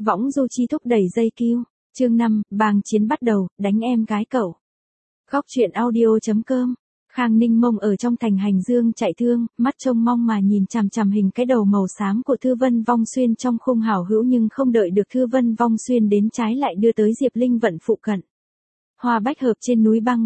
Võng du chi thúc đẩy dây kiêu. Chương 5, bang chiến bắt đầu, đánh em gái cậu. Góc truyện audio.com. Khang Ninh Mông ở trong thành hành dương chạy thương, mắt trông mong mà nhìn chằm chằm hình cái đầu màu xám của Thư Vân Vong Xuyên trong khung hảo hữu, nhưng không đợi được Thư Vân Vong Xuyên đến trái lại đưa tới Diệp Linh Vận phụ cận. Hoa bách hợp trên núi băng,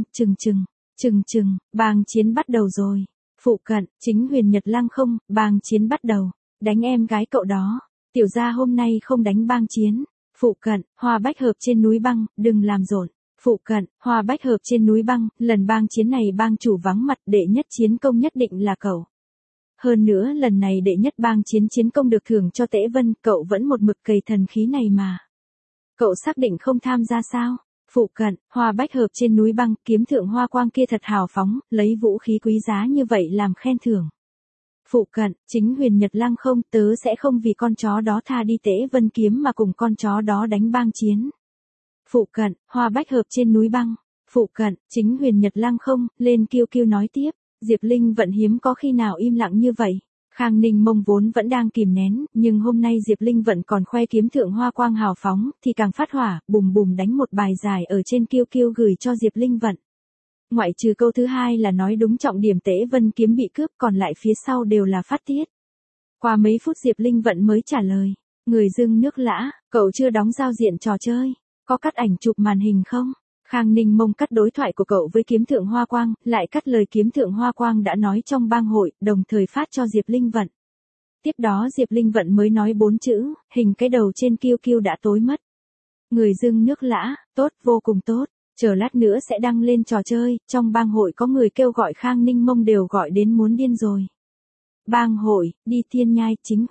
chừng, bang chiến bắt đầu rồi. Phụ cận, chính Huyền Nhật Lăng không, bang chiến bắt đầu, đánh em gái cậu đó. Tiểu gia hôm nay không đánh bang chiến. Phụ cận, hoa bách hợp trên núi băng, đừng làm rộn. Phụ cận, hoa bách hợp trên núi băng, lần bang chiến này bang chủ vắng mặt, đệ nhất chiến công nhất định là cậu. Hơn nữa lần này đệ nhất bang chiến chiến công được thưởng cho Tễ Vân, cậu vẫn một mực cầy thần khí này mà. Cậu xác định không tham gia sao? Phụ cận, hoa bách hợp trên núi băng, kiếm thượng hoa quang kia thật hào phóng, lấy vũ khí quý giá như vậy làm khen thưởng. Phụ cận, chính Huyền Nhật Lăng không, tớ sẽ không vì con chó đó tha đi Tễ Vân kiếm mà cùng con chó đó đánh bang chiến. Phụ cận, hoa bách hợp trên núi băng. Phụ cận, chính Huyền Nhật Lăng không, lên kiêu nói tiếp. Diệp Linh Vận hiếm có khi nào im lặng như vậy. Khang Ninh Mông vốn vẫn đang kìm nén, nhưng hôm nay Diệp Linh Vận còn khoe kiếm thượng hoa quang hào phóng, thì càng phát hỏa, bùm đánh một bài dài ở trên kiêu gửi cho Diệp Linh Vận. Ngoại trừ câu thứ hai là nói đúng trọng điểm Tễ Vân kiếm bị cướp, còn lại phía sau đều là phát tiết. Qua mấy phút Diệp Linh Vận mới trả lời. Người dưng nước lã, cậu chưa đóng giao diện trò chơi. Có cắt ảnh chụp màn hình không? Khang Ninh Mông cắt đối thoại của cậu với kiếm thượng hoa quang, lại cắt lời kiếm thượng hoa quang đã nói trong bang hội, đồng thời phát cho Diệp Linh Vận. Tiếp đó Diệp Linh Vận mới nói 4 chữ, hình cái đầu trên kiêu đã tối mất. Người dưng nước lã, tốt, vô cùng tốt. Chờ lát nữa sẽ đăng lên trò chơi, trong bang hội có người kêu gọi Khang Ninh Mông đều gọi đến muốn điên rồi. Bang hội, đi Thiên Nhai,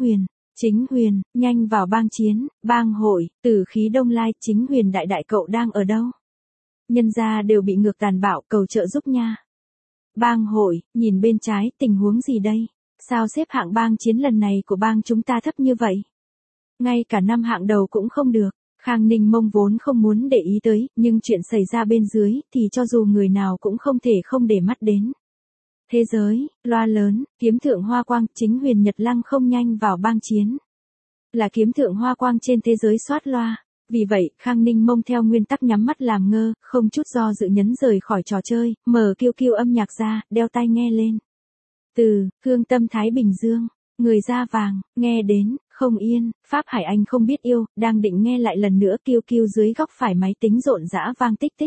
Chính Huyền, nhanh vào bang chiến, bang hội, Tử Khí Đông Lai, Chính Huyền đại cậu đang ở đâu? Nhân gia đều bị ngược tàn bạo, cầu trợ giúp nha. Bang hội, nhìn bên trái, tình huống gì đây? Sao xếp hạng bang chiến lần này của bang chúng ta thấp như vậy? Ngay cả năm hạng đầu cũng không được. Khang Ninh Mông vốn không muốn để ý tới, nhưng chuyện xảy ra bên dưới, thì cho dù người nào cũng không thể không để mắt đến. Thế giới, loa lớn, kiếm thượng hoa quang, chính Huyền Nhật Lăng không nhanh vào bang chiến. Là kiếm thượng hoa quang trên thế giới soát loa. Vì vậy, Khang Ninh Mông theo nguyên tắc nhắm mắt làm ngơ, không chút do dự nhấn rời khỏi trò chơi, mở kiêu âm nhạc ra, đeo tai nghe lên. Từ, Hương Tâm Thái Bình Dương, người da vàng, nghe đến, không yên, Pháp Hải Anh không biết yêu, đang định nghe lại lần nữa, kiêu dưới góc phải máy tính rộn rã vang tích.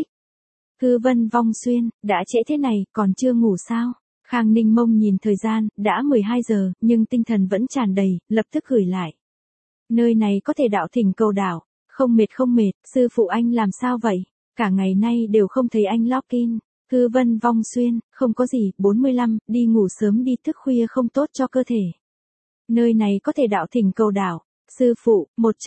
Thư Vân Vong Xuyên, đã trễ thế này, còn chưa ngủ sao? Khang Ninh Mông nhìn thời gian, đã 12 giờ, nhưng tinh thần vẫn tràn đầy, lập tức gửi lại. Nơi này có thể đạo thỉnh cầu đảo. Không mệt, sư phụ anh làm sao vậy? Cả ngày nay đều không thấy anh login. Thư Vân Vong Xuyên, không có gì, 45, đi ngủ sớm đi, thức khuya không tốt cho cơ thể. Nơi này có thể đạo thỉnh cầu đảo. Sư phụ,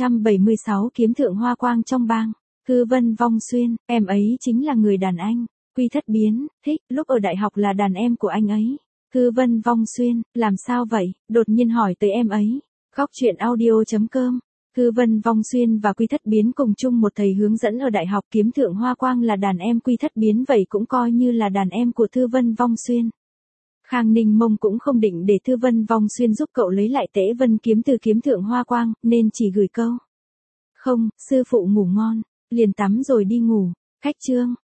176 kiếm thượng hoa quang trong bang. Thư Vân Vong Xuyên, em ấy chính là người đàn anh. Quy Thất Biến, thích, lúc ở đại học là đàn em của anh ấy. Thư Vân Vong Xuyên, làm sao vậy? Đột nhiên hỏi tới em ấy. Góc truyện audio.com. Thư Vân Vong Xuyên và Quy Thất Biến cùng chung một thầy hướng dẫn ở đại học, kiếm thượng hoa quang là đàn em Quy Thất Biến, vậy cũng coi như là đàn em của Thư Vân Vong Xuyên. Khang Ninh Mông cũng không định để Thư Vân Vong Xuyên giúp cậu lấy lại Tễ Vân kiếm từ kiếm thượng hoa quang, nên chỉ gửi câu. Không, sư phụ ngủ ngon, liền tắm rồi đi ngủ. Khách trương,